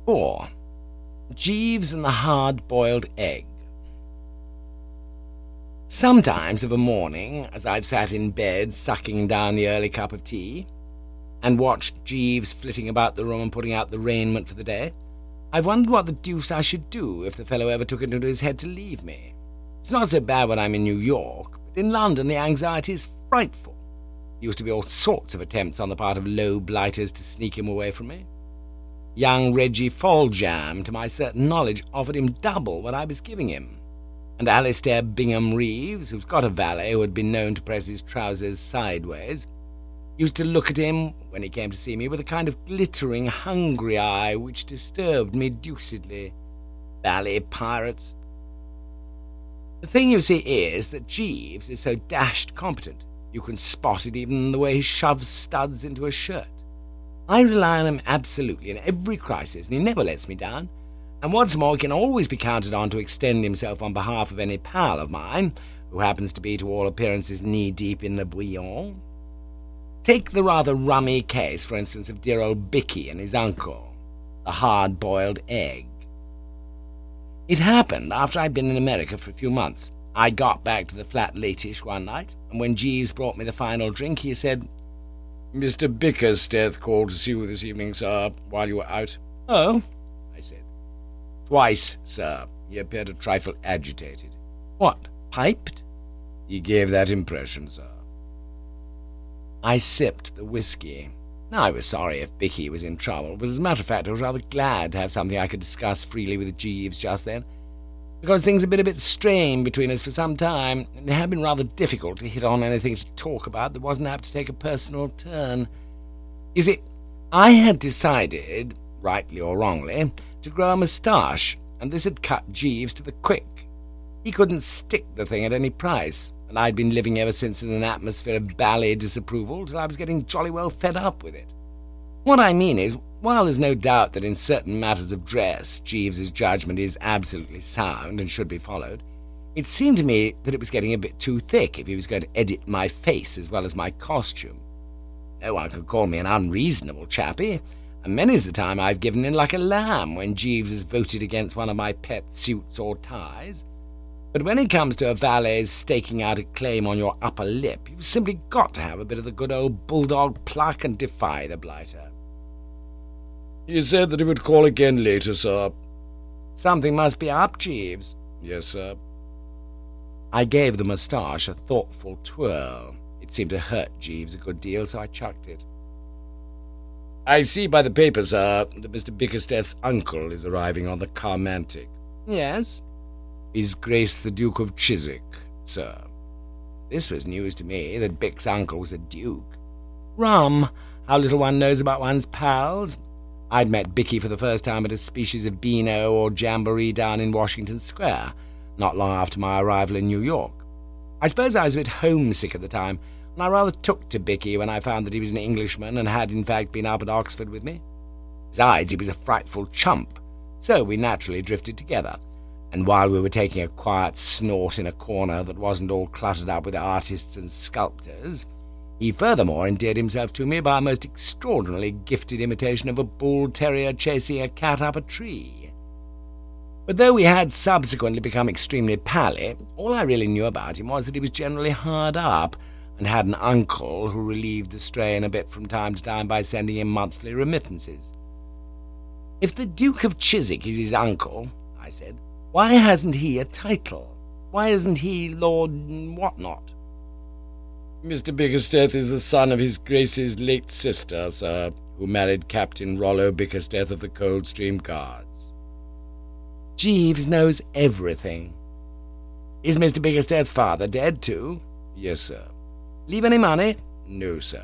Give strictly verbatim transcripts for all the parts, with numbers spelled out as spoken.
four. Jeeves and the Hard-Boiled Egg. Sometimes of a morning, as I've sat in bed sucking down the early cup of tea, and watched Jeeves flitting about the room and putting out the raiment for the day, I've wondered what the deuce I should do if the fellow ever took it into his head to leave me. It's not so bad when I'm in New York, but in London the anxiety is frightful. There used to be all sorts of attempts on the part of low blighters to sneak him away from me. Young Reggie Foljam, to my certain knowledge, offered him double what I was giving him, and Alistair Bingham Reeves, who's got a valet who had been known to press his trousers sideways, used to look at him, when he came to see me, with a kind of glittering, hungry eye which disturbed me deucedly. Bally pirates. The thing, you see, is that Jeeves is so dashed competent. You can spot it even in the way he shoves studs into a shirt. I rely on him absolutely in every crisis, and he never lets me down. And what's more, he can always be counted on to extend himself on behalf of any pal of mine, who happens to be to all appearances knee-deep in the bouillon. Take the rather rummy case, for instance, of dear old Bicky and his uncle, the hard-boiled egg. It happened after I'd been in America for a few months. I got back to the flat late-ish one night, and when Jeeves brought me the final drink, he said, "Mister Bickersteth called to see you this evening, sir, while you were out." "Oh," I said. "Twice, sir. He appeared a trifle agitated." "What, piped?" "He gave that impression, sir." I sipped the whiskey. Now, I was sorry if Bicky was in trouble, but as a matter of fact I was rather glad to have something I could discuss freely with Jeeves just then, because things had been a bit strained between us for some time, and it had been rather difficult to hit on anything to talk about that wasn't apt to take a personal turn. You see, I had decided, rightly or wrongly, to grow a moustache, and this had cut Jeeves to the quick. He couldn't stick the thing at any price, and I'd been living ever since in an atmosphere of bally disapproval till I was getting jolly well fed up with it. What I mean is, while there's no doubt that in certain matters of dress Jeeves's judgment is absolutely sound and should be followed, it seemed to me that it was getting a bit too thick if he was going to edit my face as well as my costume. No one could call me an unreasonable chappie, and many's the time I've given in like a lamb when Jeeves has voted against one of my pet suits or ties. But when it comes to a valet's staking out a claim on your upper lip, you've simply got to have a bit of the good old bulldog pluck and defy the blighter. "He said that he would call again later, sir." "Something must be up, Jeeves." "Yes, sir." I gave the moustache a thoughtful twirl. It seemed to hurt Jeeves a good deal, so I chucked it. "I see by the paper, sir, that Mister Bickersteth's uncle is arriving on the Carmantic." "Yes." "His Grace the Duke of Chiswick, sir." This was news to me, that Bick's uncle was a duke. Rum, how little one knows about one's pals. I'd met Bicky for the first time at a species of beano or jamboree down in Washington Square, not long after my arrival in New York. I suppose I was a bit homesick at the time, and I rather took to Bicky when I found that he was an Englishman and had in fact been up at Oxford with me. Besides, he was a frightful chump, so we naturally drifted together, and while we were taking a quiet snort in a corner that wasn't all cluttered up with artists and sculptors, he furthermore endeared himself to me by a most extraordinarily gifted imitation of a bull-terrier chasing a cat up a tree. But though we had subsequently become extremely pally, all I really knew about him was that he was generally hard up, and had an uncle who relieved the strain a bit from time to time by sending him monthly remittances. "If the Duke of Chiswick is his uncle," I said, "why hasn't he a title? Why isn't he Lord Whatnot?" "Mister Bickersteth is the son of his Grace's late sister, sir, who married Captain Rollo Bickersteth of the Coldstream Guards." Jeeves knows everything. "Is Mister Bickersteth's father dead too?" "Yes, sir." "Leave any money?" "No, sir."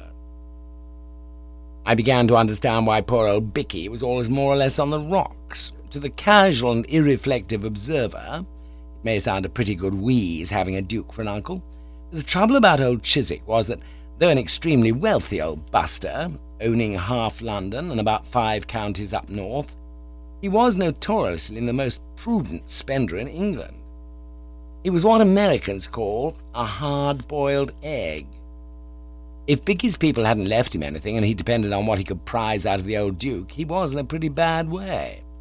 I began to understand why poor old Bicky was always more or less on the rocks. To the casual and irreflective observer, it may sound a pretty good wheeze having a duke for an uncle, but the trouble about old Chiswick was that, though an extremely wealthy old buster, owning half London and about five counties up north, he was notoriously the most prudent spender in England. He was what Americans call a hard-boiled egg. If Bicky's people hadn't left him anything, and he depended on what he could prize out of the old duke, he was in a pretty bad way.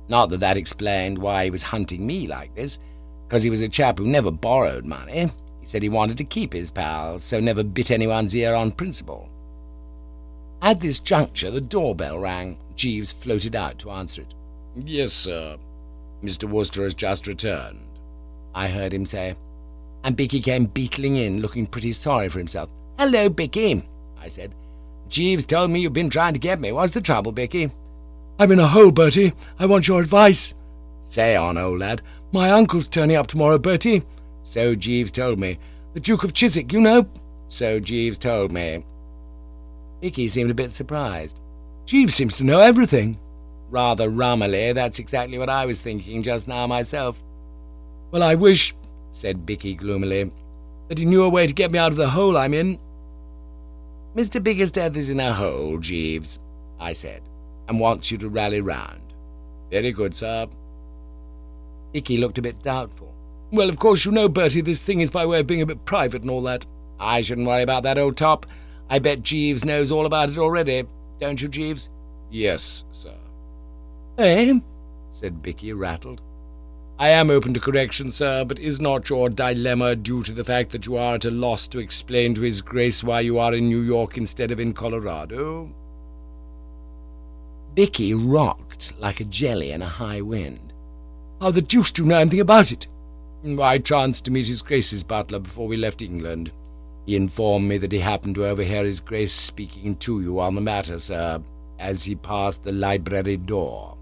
Not that that explained why he was hunting me like this, because he was a chap who never borrowed money. He said he wanted to keep his pals, so never bit anyone's ear on principle. At this juncture the doorbell rang. Jeeves floated out to answer it. "Yes, sir. Mister Wooster has just returned," I heard him say, and Bicky came beetling in, looking pretty sorry for himself. "Hello, Bicky," I said. "Jeeves told me you've been trying to get me. What's the trouble, Bicky?" "I'm in a hole, Bertie. I want your advice." "Say on, old lad." "My uncle's turning up tomorrow, Bertie." "So Jeeves told me." "The Duke of Chiswick, you know." "So Jeeves told me." Bicky seemed a bit surprised. "Jeeves seems to know everything." "Rather rummily. That's exactly what I was thinking just now myself." "Well, I wish," said Bicky gloomily, "that he knew a way to get me out of the hole I'm in." "Mister Bickersteth is in a hole, Jeeves," I said, "and wants you to rally round." "Very good, sir." Bicky looked a bit doubtful. "Well, of course you know, Bertie, this thing is by way of being a bit private and all that." "I shouldn't worry about that, old top. I bet Jeeves knows all about it already. Don't you, Jeeves?" "Yes, sir." "Eh?" said Bicky, rattled. "I am open to correction, sir, but is not your dilemma due to the fact that you are at a loss to explain to His Grace why you are in New York instead of in Colorado?" Bicky rocked like a jelly in a high wind. "How the deuce do you know anything about it?" "I chanced to meet His Grace's butler before we left England. He informed me that he happened to overhear His Grace speaking to you on the matter, sir, as he passed the library door."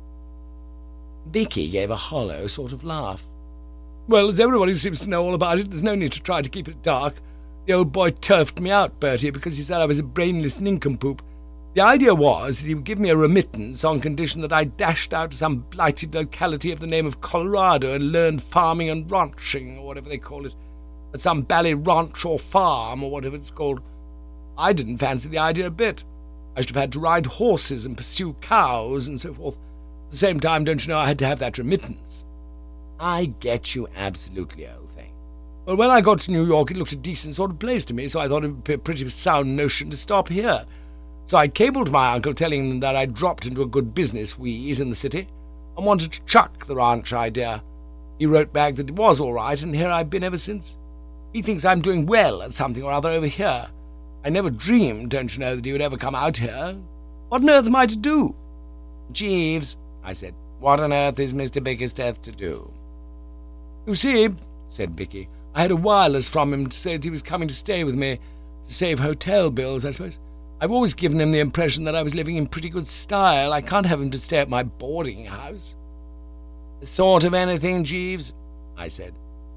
Bicky gave a hollow sort of laugh. "Well, as everybody seems to know all about it, there's no need to try to keep it dark. The old boy turfed me out, Bertie, because he said I was a brainless nincompoop. The idea was that he would give me a remittance on condition that I dashed out to some blighted locality of the name of Colorado and learned farming and ranching, or whatever they call it, at some bally ranch or farm, or whatever it's called. I didn't fancy the idea a bit. I should have had to ride horses and pursue cows and so forth. At the same time, don't you know, I had to have that remittance." "I get you absolutely, old thing." "Well, when I got to New York, it looked a decent sort of place to me, so I thought it would be a pretty sound notion to stop here. So I cabled to my uncle telling him that I'd dropped into a good business wheeze in the city and wanted to chuck the ranch idea. He wrote back that it was all right, and here I've been ever since. He thinks I'm doing well at something or other over here. I never dreamed, don't you know, that he would ever come out here. What on earth am I to do?" "Jeeves," I said, "what on earth is Mister Bickersteth to do?" "You see," said Bicky, "I had a wireless from him to say that he was coming to stay with me, to save hotel bills, I suppose. I've always given him the impression that I was living in pretty good style. I can't have him to stay at my boarding house." "Thought of anything, Jeeves?" I said.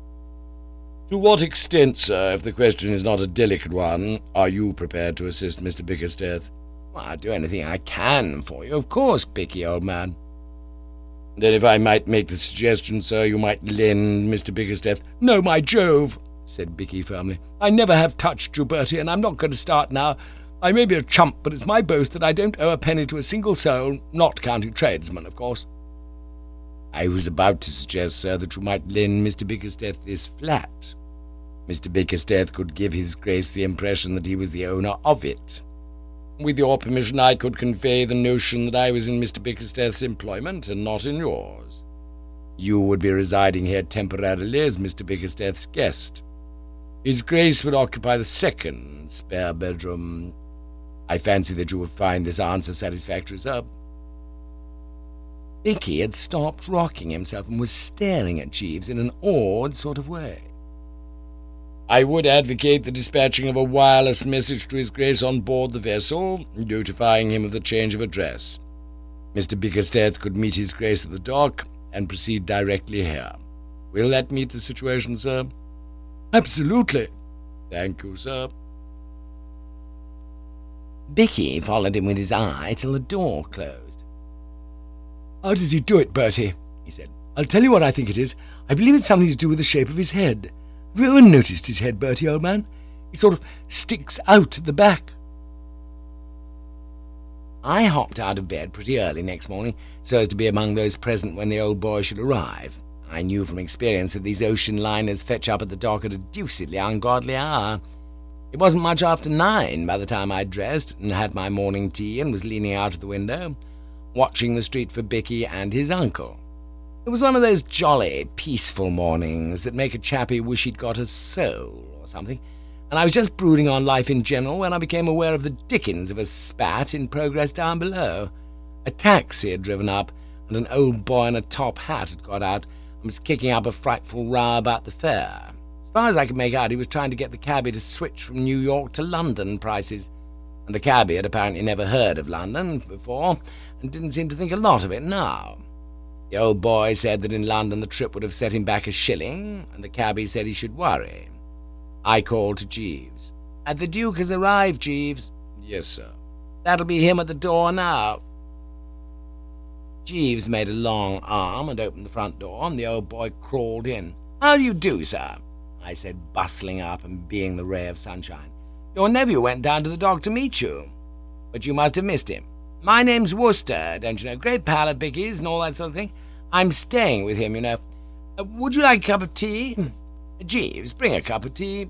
"To what extent, sir, if the question is not a delicate one, are you prepared to assist Mister Bickersteth?" "Well, I'll do anything I can for you, of course, Bicky, old man." "Then if I might make the suggestion, sir, you might lend Mister Bickersteth—" "No, my Jove," said Bicky firmly. "I never have touched you, Bertie, and I'm not going to start now. I may be a chump, but it's my boast that I don't owe a penny to a single soul, not counting tradesmen, of course." "I was about to suggest, sir, that you might lend Mister Bickersteth this flat. Mister Bickersteth could give His Grace the impression that he was the owner of it. With your permission, I could convey the notion that I was in Mister Bickersteth's employment and not in yours. You would be residing here temporarily as Mister Bickersteth's guest. His Grace would occupy the second spare bedroom. I fancy that you will find this answer satisfactory, sir." Bicky had stopped rocking himself and was staring at Jeeves in an awed sort of way. "I would advocate the dispatching of a wireless message to His Grace on board the vessel, notifying him of the change of address. Mister Bickersteth could meet His Grace at the dock and proceed directly here. Will that meet the situation, sir?" "Absolutely." "Thank you, sir." Bicky followed him with his eye till the door closed. "How does he do it, Bertie?" he said. "I'll tell you what I think it is. I believe it's something to do with the shape of his head. Have you ever noticed his head, Bertie, old man? It sort of sticks out at the back." I hopped out of bed pretty early next morning, so as to be among those present when the old boy should arrive. I knew from experience that these ocean liners fetch up at the dock at a deucedly ungodly hour. It wasn't much after nine by the time I'd dressed and had my morning tea and was leaning out of the window, watching the street for Bicky and his uncle. It was one of those jolly, peaceful mornings that make a chappie wish he'd got a soul or something, and I was just brooding on life in general when I became aware of the dickens of a spat in progress down below. A taxi had driven up, and an old boy in a top hat had got out and was kicking up a frightful row about the fare. As far as I could make out, he was trying to get the cabby to switch from New York to London prices, and the cabby had apparently never heard of London before and didn't seem to think a lot of it now. The old boy said that in London the trip would have set him back a shilling, and the cabby said he should worry. I called to Jeeves. "Uh, the Duke has arrived, Jeeves." "Yes, sir." "That'll be him at the door now." Jeeves made a long arm and opened the front door, and the old boy crawled in. "How do you do, sir?" I said, bustling up and being the ray of sunshine. "Your nephew went down to the dock to meet you, but you must have missed him. My name's Wooster, don't you know, great pal of Bicky's and all that sort of thing. I'm staying with him, you know. Uh, would you like a cup of tea? Jeeves, bring a cup of tea."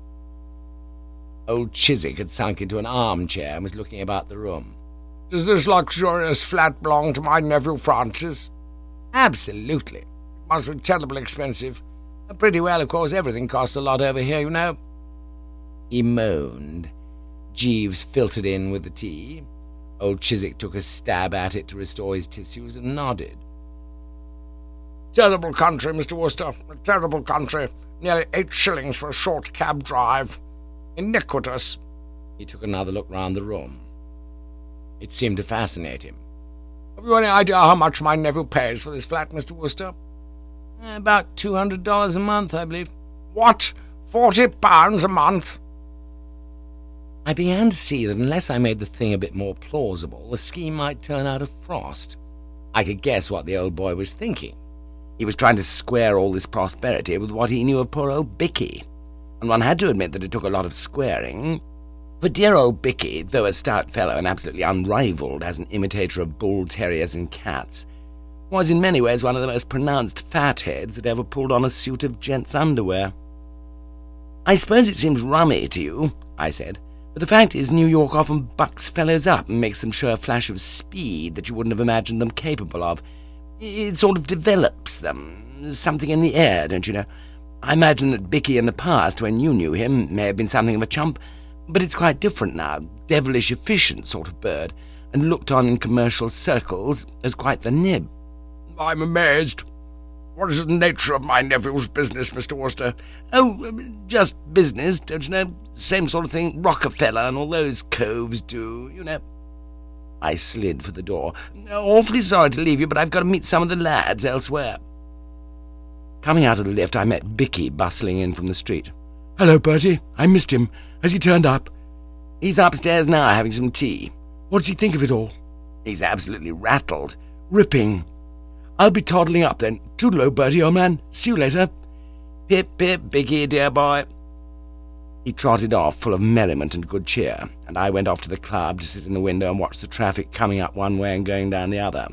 Old Chiswick had sunk into an armchair and was looking about the room. "Does this luxurious flat belong to my nephew Francis?" "Absolutely. It must be terribly expensive." Uh, pretty well, of course. Everything costs a lot over here, you know." He moaned. Jeeves filtered in with the tea. Old Chiswick took a stab at it to restore his tissues and nodded. "Terrible country, Mister Wooster. A terrible country. Nearly eight shillings for a short cab drive. Iniquitous." He took another look round the room. It seemed to fascinate him. "Have you any idea how much my nephew pays for this flat, Mister Wooster?" "About two hundred dollars a month, I believe." "What? Forty pounds a month?" I began to see that unless I made the thing a bit more plausible, the scheme might turn out a frost. I could guess what the old boy was thinking. He was trying to square all this prosperity with what he knew of poor old Bicky, and one had to admit that it took a lot of squaring. For dear old Bicky, though a stout fellow and absolutely unrivalled as an imitator of bull-terriers and cats, was in many ways one of the most pronounced fatheads that ever pulled on a suit of gents' underwear. "I suppose it seems rummy to you," I said, "but the fact is New York often bucks fellows up and makes them show a flash of speed that you wouldn't have imagined them capable of. It sort of develops them, something in the air, don't you know? I imagine that Bicky in the past, when you knew him, may have been something of a chump, but it's quite different now, devilish efficient sort of bird, and looked on in commercial circles as quite the nib." "I'm amazed. What is the nature of my nephew's business, Mister Wooster?" "Oh, just business, don't you know? Same sort of thing Rockefeller and all those coves do, you know." I slid for the door. "Awfully sorry to leave you, but I've got to meet some of the lads elsewhere." Coming out of the lift, I met Bicky bustling in from the street. "Hello, Bertie. I missed him. Has he turned up?" "He's upstairs now, having some tea." "What does he think of it all?" "He's absolutely rattled." "Ripping. I'll be toddling up then. Toodle-o, Bertie, old man. See you later." "Pip, pip, Bicky, dear boy." He trotted off, full of merriment and good cheer, and I went off to the club to sit in the window and watch the traffic coming up one way and going down the other.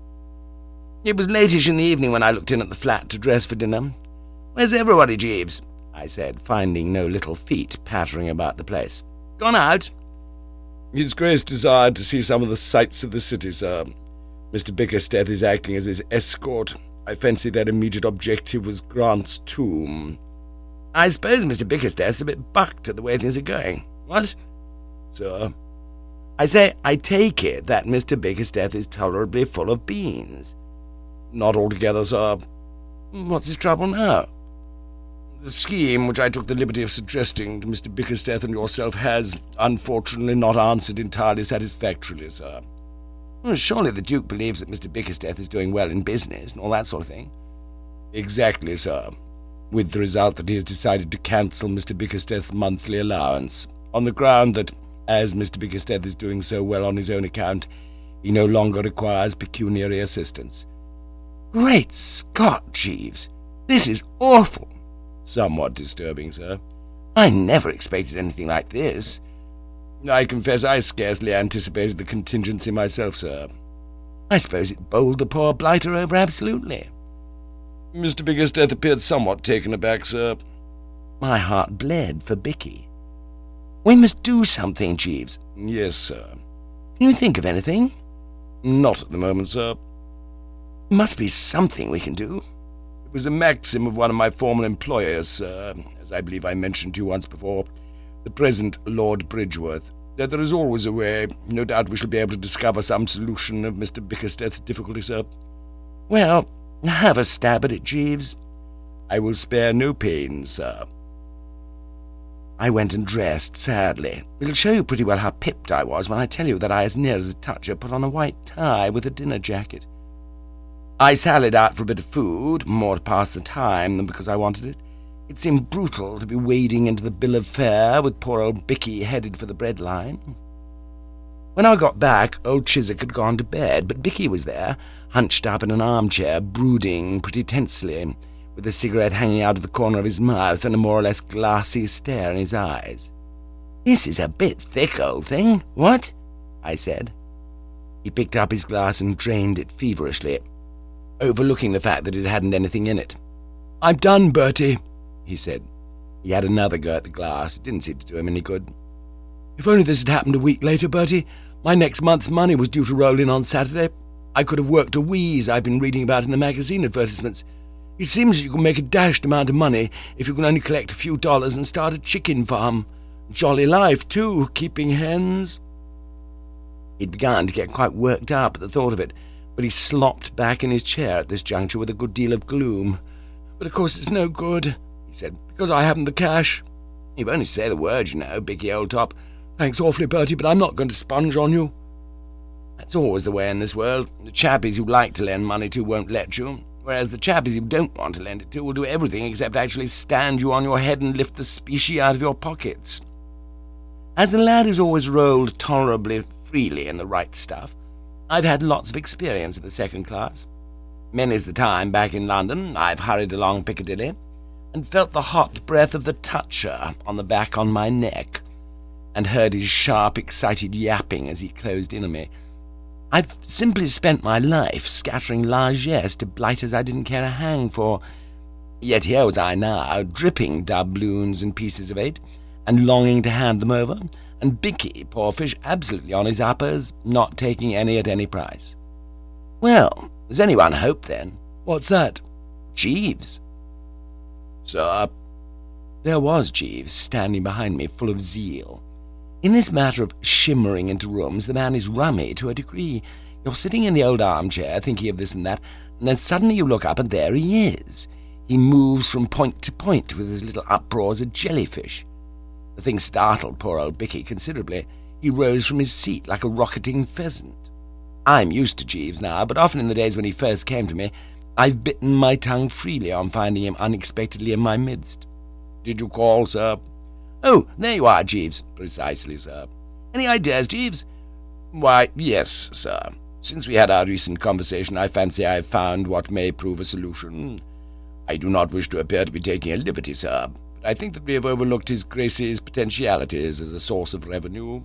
It was latish in the evening when I looked in at the flat to dress for dinner. "Where's everybody, Jeeves?" I said, finding no little feet pattering about the place. "Gone out?" "His Grace desired to see some of the sights of the city, sir. Mister Bickersteth is acting as his escort. I fancy their immediate objective was Grant's tomb." "I suppose Mister Bickersteth's a bit bucked at the way things are going." "What?" "Sir?" "I say, I take it that Mister Bickersteth is tolerably full of beans." "Not altogether, sir." "What's his trouble now?" "The scheme which I took the liberty of suggesting to Mister Bickersteth and yourself has, unfortunately, not answered entirely satisfactorily, sir." "Well, surely the Duke believes that Mister Bickersteth is doing well in business and all that sort of thing." "Exactly, sir. With the result that he has decided to cancel Mister Bickersteth's monthly allowance, on the ground that, as Mister Bickersteth is doing so well on his own account, he no longer requires pecuniary assistance." "Great Scott, Jeeves! This is awful." "Somewhat disturbing, sir." "I never expected anything like this." "I confess I scarcely anticipated the contingency myself, sir." "I suppose it bowled the poor blighter over absolutely." Mister Bickersteth appeared somewhat taken aback, sir. My heart bled for Bicky. "We must do something, Jeeves." "Yes, sir." "Can you think of anything?" Not at the moment, sir. There must be something we can do. It was a maxim of one of my former employers, sir, as I believe I mentioned to you once before, the present Lord Bridgeworth, that there is always a way. No doubt we shall be able to discover some solution of Mister Bickersteth's difficulty, sir. Well, have a stab at it, Jeeves. I will spare no pains, sir. I went and dressed, sadly. It'll show you pretty well how pipped I was when I tell you that I, as near as a toucher, put on a white tie with a dinner jacket. I sallied out for a bit of food, more to pass the time than because I wanted it. It seemed brutal to be wading into the bill of fare with poor old Bicky headed for the bread line. When I got back, old Chiswick had gone to bed, but Bicky was there, hunched up in an armchair, brooding pretty tensely, with a cigarette hanging out of the corner of his mouth and a more or less glassy stare in his eyes. "This is a bit thick, old thing, what?" I said. He picked up his glass and drained it feverishly, overlooking the fact that it hadn't anything in it. "I'm done, Bertie," he said. He had another go at the glass. It didn't seem to do him any good. "If only this had happened a week later, Bertie. My next month's money was due to roll in on Saturday. I could have worked a wheeze I've been reading about in the magazine advertisements. It seems that you can make a dashed amount of money if you can only collect a few dollars and start a chicken farm. Jolly life, too, keeping hens." He'd begun to get quite worked up at the thought of it, but he slopped back in his chair at this juncture with a good deal of gloom. "But of course it's no good," he said, "because I haven't the cash." "You've only say the word, you know, Bicky, old top." "Thanks awfully, Bertie, but I'm not going to sponge on you." That's always the way in this world. The chappies you like to lend money to won't let you, whereas the chappies you don't want to lend it to will do everything except actually stand you on your head and lift the specie out of your pockets. As a lad who's always rolled tolerably freely in the right stuff, I've had lots of experience of the second class. Many's the time, back in London, I've hurried along Piccadilly, and felt the hot breath of the toucher on the back on my neck, and heard his sharp, excited yapping as he closed in on me. I've simply spent my life scattering largesse to blighters I didn't care a hang for. Yet here was I now, dripping doubloons and pieces of eight, and longing to hand them over, and Bicky, poor fish, absolutely on his uppers, not taking any at any price. Well, there's only one hope, then. "What's that?" "Jeeves." "Sir?" There was Jeeves, standing behind me, full of zeal. In this matter of shimmering into rooms, the man is rummy to a degree. You're sitting in the old armchair, thinking of this and that, and then suddenly you look up, and there he is. He moves from point to point with his little uproar as a jellyfish. The thing startled poor old Bicky considerably. He rose from his seat like a rocketing pheasant. I'm used to Jeeves now, but often in the days when he first came to me, I've bitten my tongue freely on finding him unexpectedly in my midst. "Did you call, sir?" "Oh, there you are, Jeeves." "Precisely, sir." "Any ideas, Jeeves?" "Why, yes, sir. Since we had our recent conversation, I fancy I've found what may prove a solution. I do not wish to appear to be taking a liberty, sir, but I think that we have overlooked His Grace's potentialities as a source of revenue."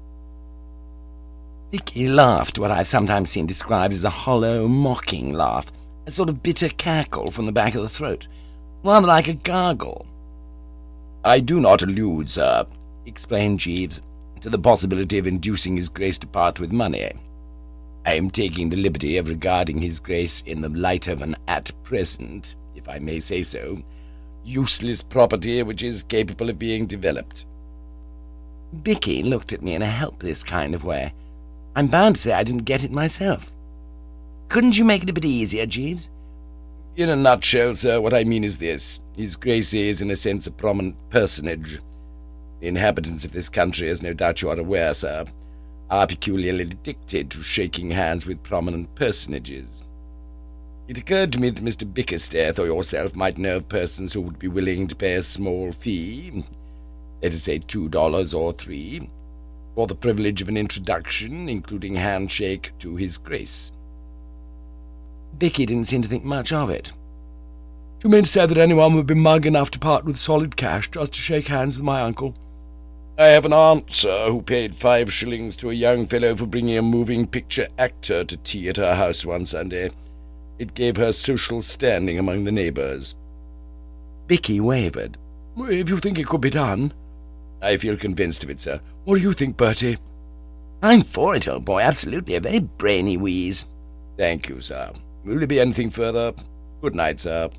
Bicky laughed, what I've sometimes seen described as a hollow, mocking laugh, a sort of bitter cackle from the back of the throat, rather like a gargle. "I do not allude, sir," explained Jeeves, "to the possibility of inducing His Grace to part with money. I am taking the liberty of regarding His Grace in the light of an at-present, if I may say so, useless property which is capable of being developed." Bicky looked at me in a helpless kind of way. I'm bound to say I didn't get it myself. "Couldn't you make it a bit easier, Jeeves?" "In a nutshell, sir, what I mean is this. His Grace is, in a sense, a prominent personage. The inhabitants of this country, as no doubt you are aware, sir, are peculiarly addicted to shaking hands with prominent personages. It occurred to me that Mister Bickersteth or yourself might know of persons who would be willing to pay a small fee, let us say two dollars or three, for the privilege of an introduction, including handshake, to His Grace." Bicky didn't seem to think much of it. "Do you mean to say that anyone would be mug enough to part with solid cash just to shake hands with my uncle?" "I have an aunt, sir, who paid five shillings to a young fellow for bringing a moving picture actor to tea at her house one Sunday. It gave her social standing among the neighbours." Bicky wavered. "If you think it could be done." "I feel convinced of it, sir." "What do you think, Bertie?" I'm for it, old boy, absolutely, a very brainy wheeze. Thank you, sir. Will there be anything further? Good night, sir.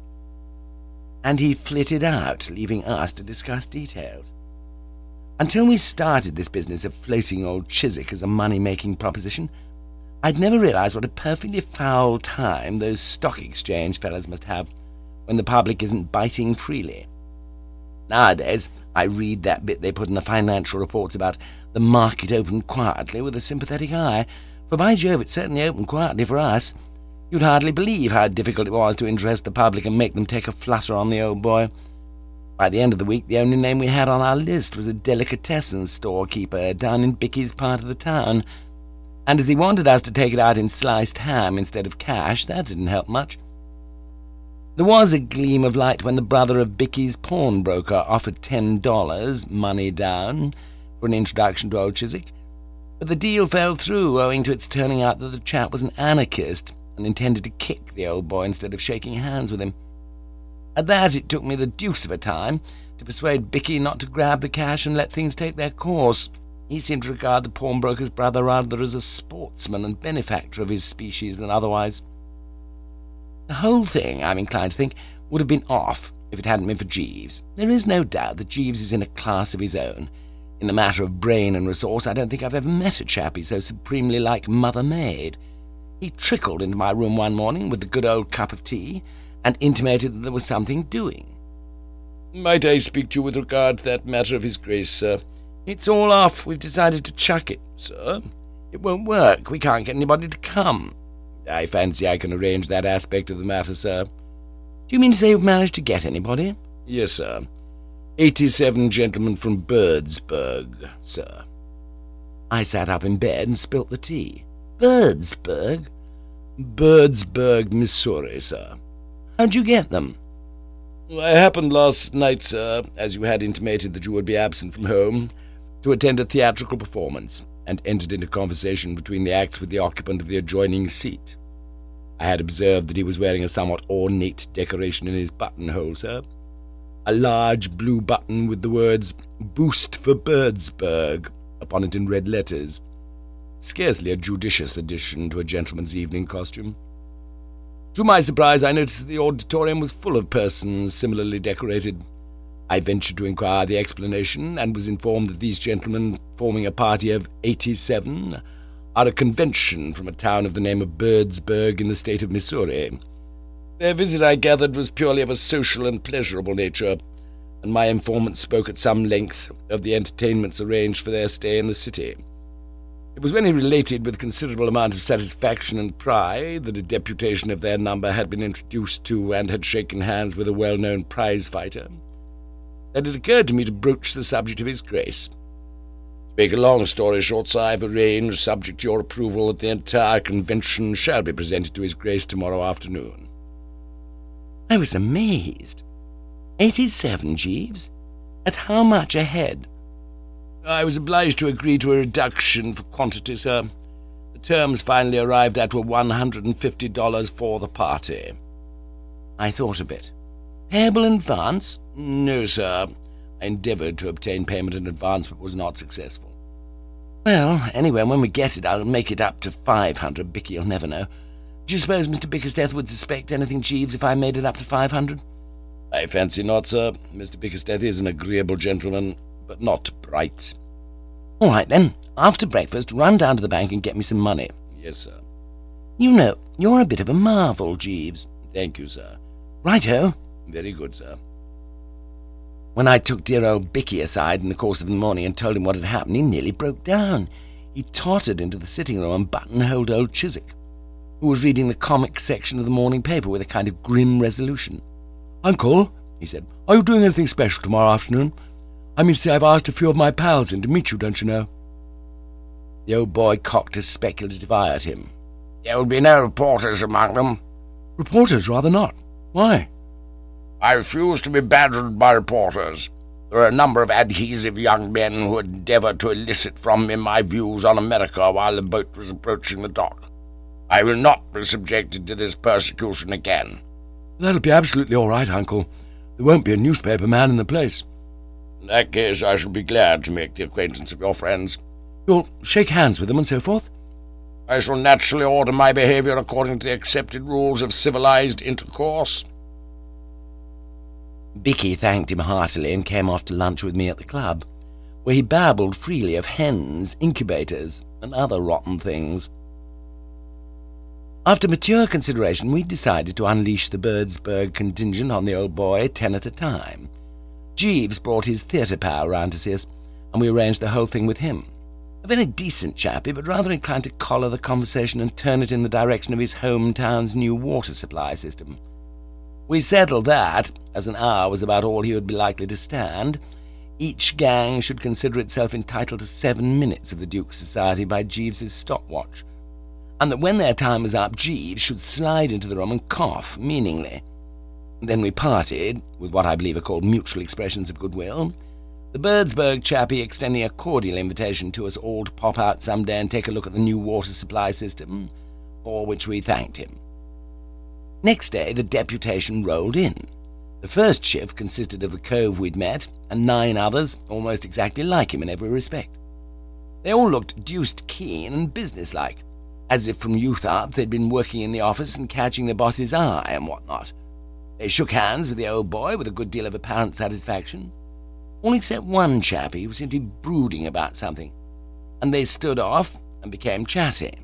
And he flitted out, leaving us to discuss details. Until we started this business of floating old Chiswick as a money-making proposition, I'd never realized what a perfectly foul time those stock exchange fellows must have when the public isn't biting freely. Nowadays, I read that bit they put in the financial reports about the market opened quietly with a sympathetic eye, for by Jove, it certainly opened quietly for us. You'd hardly believe how difficult it was to interest the public and make them take a flutter on the old boy. By the end of the week, the only name we had on our list was a delicatessen storekeeper down in Bicky's part of the town, and as he wanted us to take it out in sliced ham instead of cash, that didn't help much. There was a gleam of light when the brother of Bicky's pawnbroker offered ten dollars, money down, for an introduction to old Chiswick, but the deal fell through owing to its turning out that the chap was an anarchist and intended to kick the old boy instead of shaking hands with him. At that, it took me the deuce of a time to persuade Bicky not to grab the cash and let things take their course. He seemed to regard the pawnbroker's brother rather as a sportsman and benefactor of his species than otherwise. The whole thing, I'm inclined to think, would have been off if it hadn't been for Jeeves. There is no doubt that Jeeves is in a class of his own. In the matter of brain and resource, I don't think I've ever met a chappie so supremely like Mother Maid. He trickled into my room one morning with the good old cup of tea, and intimated that there was something doing. Might I speak to you with regard to that matter of his Grace, sir? It's all off. We've decided to chuck it. Sir? It won't work. We can't get anybody to come. I fancy I can arrange that aspect of the matter, sir. Do you mean to say you've managed to get anybody? Yes, sir. Eighty-seven gentlemen from Birdsburg, sir. I sat up in bed and spilt the tea. Birdsburg? Birdsburg, Missouri, sir. How'd you get them? I happened last night, sir, as you had intimated that you would be absent from home, to attend a theatrical performance, and entered into conversation between the acts with the occupant of the adjoining seat. I had observed that he was wearing a somewhat ornate decoration in his buttonhole, sir. A large blue button with the words, "Boost for Birdsburg," upon it in red letters. Scarcely a judicious addition to a gentleman's evening costume. To my surprise, I noticed that the auditorium was full of persons similarly decorated. I ventured to inquire the explanation, and was informed that these gentlemen, forming a party of eighty-seven, are a convention from a town of the name of Birdsburg in the state of Missouri. Their visit, I gathered, was purely of a social and pleasurable nature, and my informant spoke at some length of the entertainments arranged for their stay in the city. It was when he related with considerable amount of satisfaction and pride that a deputation of their number had been introduced to and had shaken hands with a well-known prize-fighter, that it occurred to me to broach the subject of his Grace. To make a long story short, sir, I have arranged, subject to your approval, that the entire convention shall be presented to his Grace tomorrow afternoon. I was amazed. Eighty-seven, Jeeves? At how much a head? I was obliged to agree to a reduction for quantity, sir. The terms finally arrived at were one hundred and fifty dollars for the party. I thought a bit. Payable in advance? No, sir. I endeavoured to obtain payment in advance, but was not successful. Well, anyway, when we get it, I'll make it up to five hundred. Bicky'll never know. Do you suppose Mister Bickersteth would suspect anything, Jeeves, if I made it up to five hundred? I fancy not, sir. Mister Bickersteth is an agreeable gentleman, but not bright. All right, then. After breakfast, run down to the bank and get me some money. Yes, sir. You know, you're a bit of a marvel, Jeeves. Thank you, sir. Right-o. Very good, sir. When I took dear old Bicky aside in the course of the morning and told him what had happened, he nearly broke down. He tottered into the sitting-room and buttonholed old Chiswick, who was reading the comic section of the morning paper with a kind of grim resolution. "Uncle," he said, "are you doing anything special tomorrow afternoon? I mean to say I've asked a few of my pals in to meet you, don't you know?" The old boy cocked a speculative eye at him. "There will be no reporters among them." "Reporters? Rather not. Why?" "I refuse to be badgered by reporters. There are a number of adhesive young men who endeavoured to elicit from me my views on America while the boat was approaching the dock. I will not be subjected to this persecution again." "That'll be absolutely all right, Uncle. There won't be a newspaper man in the place." "In that case, I shall be glad to make the acquaintance of your friends. You'll shake hands with them and so forth? I shall naturally order my behaviour according to the accepted rules of civilized intercourse. Bicky thanked him heartily and came off to lunch with me at the club, where he babbled freely of hens, incubators, and other rotten things. After mature consideration, we decided to unleash the Birdsburg contingent on the old boy ten at a time. Jeeves brought his theatre pal round to see us, and we arranged the whole thing with him. A very decent chappie, but rather inclined to collar the conversation and turn it in the direction of his hometown's new water supply system. We settled that, as an hour was about all he would be likely to stand, each gang should consider itself entitled to seven minutes of the Duke's society by Jeeves's stopwatch, and that when their time was up, Jeeves should slide into the room and cough meaningly. Then we parted, with what I believe are called mutual expressions of goodwill, the Birdsburg chappie extending a cordial invitation to us all to pop out some day and take a look at the new water supply system, for which we thanked him. Next day the deputation rolled in. The first shift consisted of the cove we'd met, and nine others, almost exactly like him in every respect. They all looked deuced keen and businesslike, as if from youth up they'd been working in the office and catching the boss's eye and what not. They shook hands with the old boy with a good deal of apparent satisfaction, all except one chappie who seemed to be brooding about something, and they stood off and became chatty.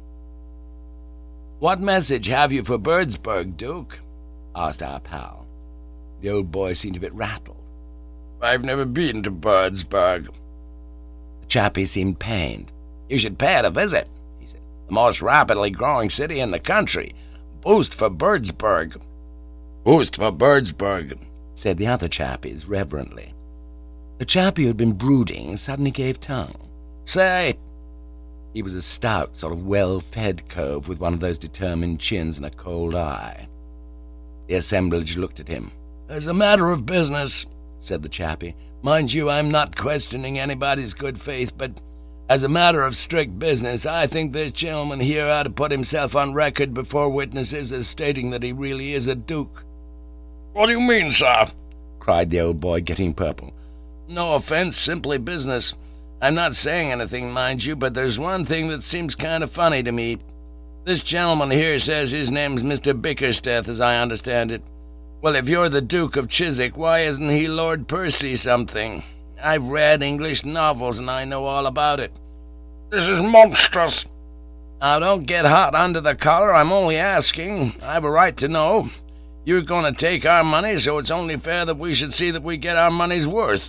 "What message have you for Birdsburg, Duke?" asked our pal. The old boy seemed a bit rattled. "I've never been to Birdsburg." The chappie seemed pained. "You should pay it a visit," he said. "The most rapidly growing city in the country. Boost for Birdsburg." "Boost for Birdsburg," said the other chappies reverently. The chappie who had been brooding suddenly gave tongue. "Say," he was a stout, sort of well-fed cove with one of those determined chins and a cold eye. The assemblage looked at him. "As a matter of business," said the chappie, "mind you, I'm not questioning anybody's good faith, but as a matter of strict business, I think this gentleman here ought to put himself on record before witnesses as stating that he really is a duke." "What do you mean, sir?" cried the old boy, getting purple. "No offense, simply business. I'm not saying anything, mind you, but there's one thing that seems kind of funny to me. This gentleman here says his name's Mister Bickersteth, as I understand it. Well, if you're the Duke of Chiswick, why isn't he Lord Percy something? I've read English novels, and I know all about it." "This is monstrous." "Now, don't get hot under the collar. I'm only asking. I've a right to know. You're going to take our money, so it's only fair that we should see that we get our money's worth."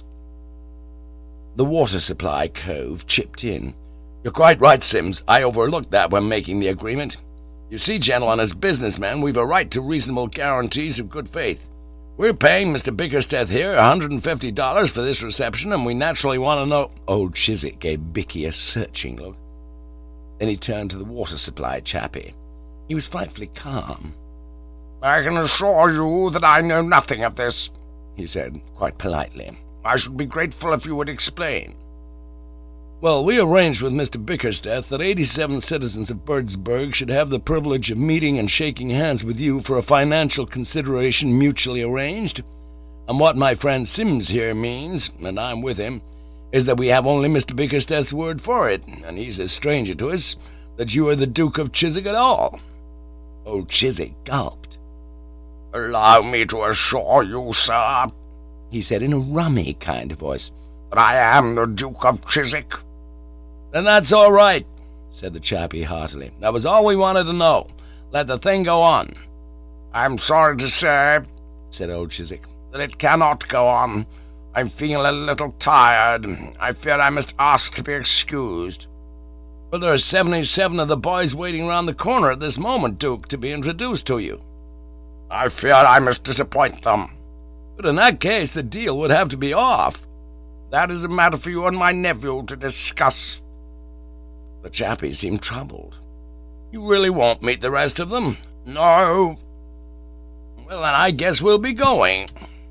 The water supply cove chipped in. "You're quite right, Sims. I overlooked that when making the agreement. You see, gentlemen, as businessmen, we've a right to reasonable guarantees of good faith. We're paying Mister Bickersteth here one hundred and fifty dollars for this reception, and we naturally want to know—" Old Chiswick gave Bicky a searching look. Then he turned to the water supply chappie. He was frightfully calm. "I can assure you that I know nothing of this," he said, quite politely. "I should be grateful if you would explain." "Well, we arranged with Mister Bickersteth that eighty-seven citizens of Birdsburg should have the privilege of meeting and shaking hands with you for a financial consideration mutually arranged. And what my friend Sims here means, and I'm with him, is that we have only Mister Bickersteth's word for it, and he's a stranger to us, that you are the Duke of Chiswick at all." Old Chiswick gulped. "Allow me to assure you, sir," he said in a rummy kind of voice, "that I am the Duke of Chiswick." "Then that's all right," said the chappie heartily. "That was all we wanted to know. Let the thing go on." "I'm sorry to say," said old Chiswick, "that it cannot go on. I feel a little tired. I fear I must ask to be excused." "But there are seventy-seven of the boys waiting round the corner at this moment, Duke, to be introduced to you." "I fear I must disappoint them." "But in that case, the deal would have to be off." "That is a matter for you and my nephew to discuss." The chappie seemed troubled. "You really won't meet the rest of them?" "No." "Well, then I guess we'll be going."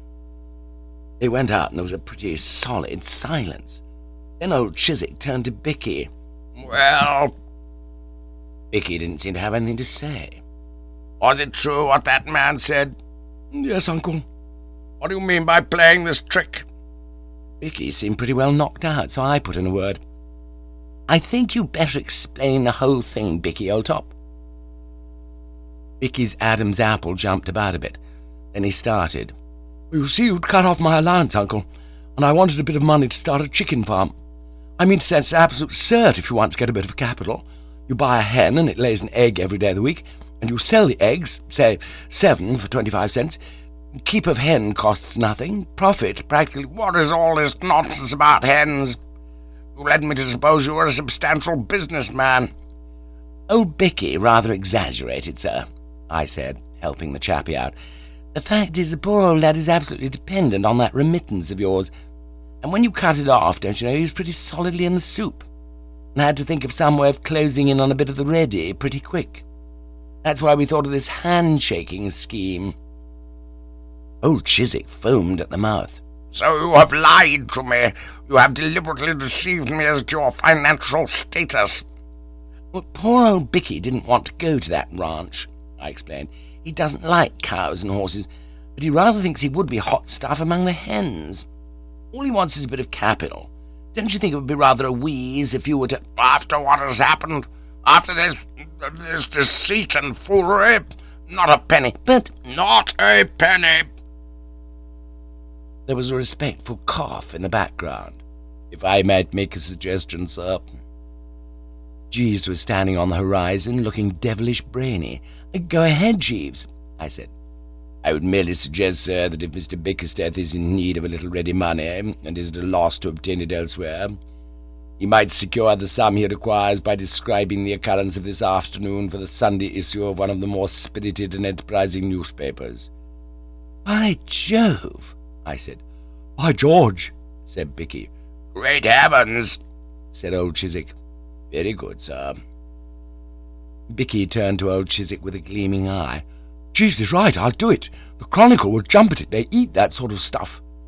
They went out, and there was a pretty solid silence. Then old Chiswick turned to Bicky. "Well?" Bicky didn't seem to have anything to say. "Was it true what that man said?" "Yes, uncle." "What do you mean by playing this trick?" Bicky seemed pretty well knocked out, so I put in a word. I think you'd better explain the whole thing, Bicky, old top. Bicky's Adam's apple jumped about a bit. Then he started. Well, you see, you'd cut off my allowance, Uncle, and I wanted a bit of money to start a chicken farm. I mean, it's absolute cert if you want to get a bit of capital. You buy a hen, and it lays an egg every day of the week, and you sell the eggs, say, seven for twenty-five cents. Keep of hen costs nothing. Profit, practically... What is all this nonsense about hens? You led me to suppose you were a substantial businessman. Old Bicky rather exaggerated, sir, I said, helping the chappie out. The fact is, the poor old lad is absolutely dependent on that remittance of yours. And when you cut it off, don't you know, he was pretty solidly in the soup, and had to think of some way of closing in on a bit of the ready pretty quick. That's why we thought of this handshaking scheme. Old Chiswick foamed at the mouth. So you have lied to me. You have deliberately deceived me as to your financial status. Well, poor old Bicky didn't want to go to that ranch, I explained. He doesn't like cows and horses, but he rather thinks he would be hot stuff among the hens. All he wants is a bit of capital. Don't you think it would be rather a wheeze if you were to... After what has happened? After this, this deceit and foolery? Not a penny. But... Not a penny. There was a respectful cough in the background. If I might make a suggestion, sir. Jeeves was standing on the horizon, looking devilish brainy. Go ahead, Jeeves, I said. I would merely suggest, sir, that if Mister Bickersteth is in need of a little ready money, and is at a loss to obtain it elsewhere, he might secure the sum he requires by describing the occurrence of this afternoon for the Sunday issue of one of the more spirited and enterprising newspapers. By Jove, I said. By George, said Bicky. Great heavens, said old Chiswick. Very good, sir. Bicky turned to old Chiswick with a gleaming eye. Jeeves is right, I'll do it. The Chronicle will jump at it. They eat that sort of stuff.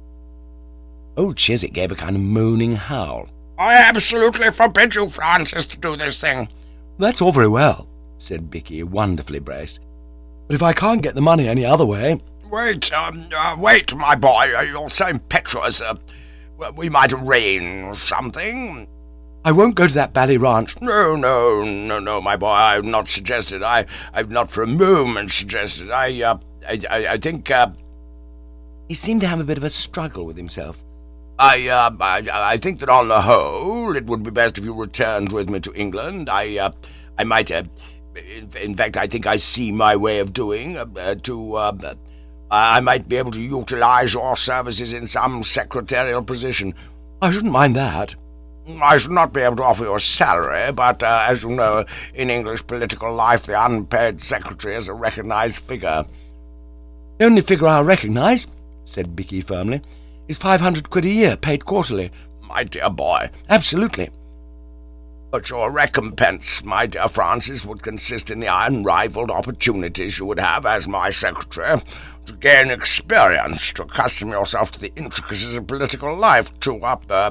Old Chiswick gave a kind of moaning howl. I absolutely forbid you, Francis, to do this thing. That's all very well, said Bicky, wonderfully braced. But if I can't get the money any other way... Wait, um, uh, wait, my boy. You're so impetuous. Uh, we might arrange something. I won't go to that bally ranch. No, no, no, no, my boy. I've not suggested. I, I've not for a moment suggested. I, uh, I, I, I think, uh... He seemed to have a bit of a struggle with himself. I, uh, I, I think that on the whole, it would be best if you returned with me to England. I, uh, I might, uh, in, in fact, I think I see my way of doing, uh, uh, to, uh, I might be able to utilize your services in some secretarial position. I shouldn't mind that. I should not be able to offer you a salary, but, uh, as you know, in English political life, the unpaid secretary is a recognized figure. The only figure I recognise, said Bicky firmly, is five hundred quid a year, paid quarterly. My dear boy. Absolutely. But your recompense, my dear Francis, would consist in the unrivalled opportunities you would have, as my secretary, to gain experience, to accustom yourself to the intricacies of political life, to, uh, uh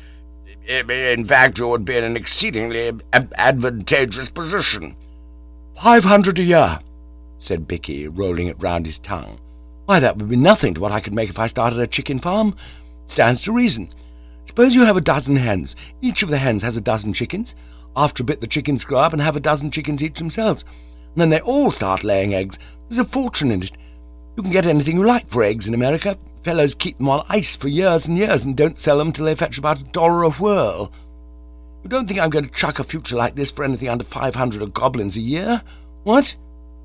in fact, you would be in an exceedingly ab advantageous position. Five hundred a year, said Bicky, rolling it round his tongue. Why, that would be nothing to what I could make if I started a chicken farm. Stands to reason. Suppose you have a dozen hens. Each of the hens has a dozen chickens. After a bit, the chickens grow up and have a dozen chickens each themselves. And then they all start laying eggs. There's a fortune in it. You can get anything you like for eggs in America. Fellows keep them on ice for years and years and don't sell them till they fetch about a dollar a whirl. You don't think I'm going to chuck a future like this for anything under five hundred goblins a year? What?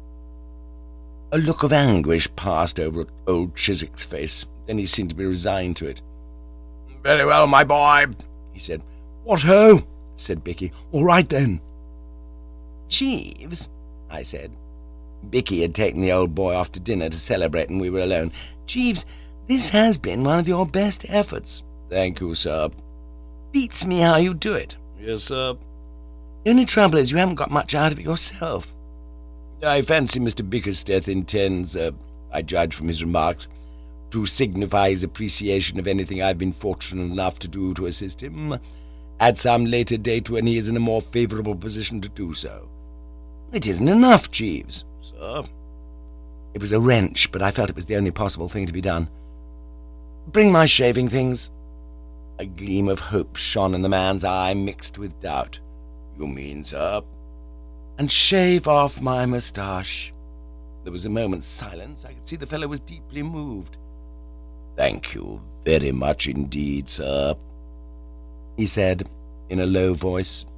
A look of anguish passed over old Chiswick's face. Then he seemed to be resigned to it. Very well, my boy, he said. What ho, said Bicky. All right, then. Jeeves, I said. Bicky had taken the old boy off to dinner to celebrate, and we were alone. Jeeves, this has been one of your best efforts. Thank you, sir. Beats me how you do it. Yes, sir. The only trouble is you haven't got much out of it yourself. I fancy Mister Bickersteth intends, uh, I judge from his remarks, to signify his appreciation of anything I've been fortunate enough to do to assist him, at some later date when he is in a more favourable position to do so. It isn't enough, Jeeves. Sir? It was a wrench, but I felt it was the only possible thing to be done. Bring my shaving things. A gleam of hope shone in the man's eye, mixed with doubt. "You mean, sir?" "And shave off my moustache." There was a moment's silence. I could see the fellow was deeply moved. "Thank you very much indeed, sir," he said in a low voice.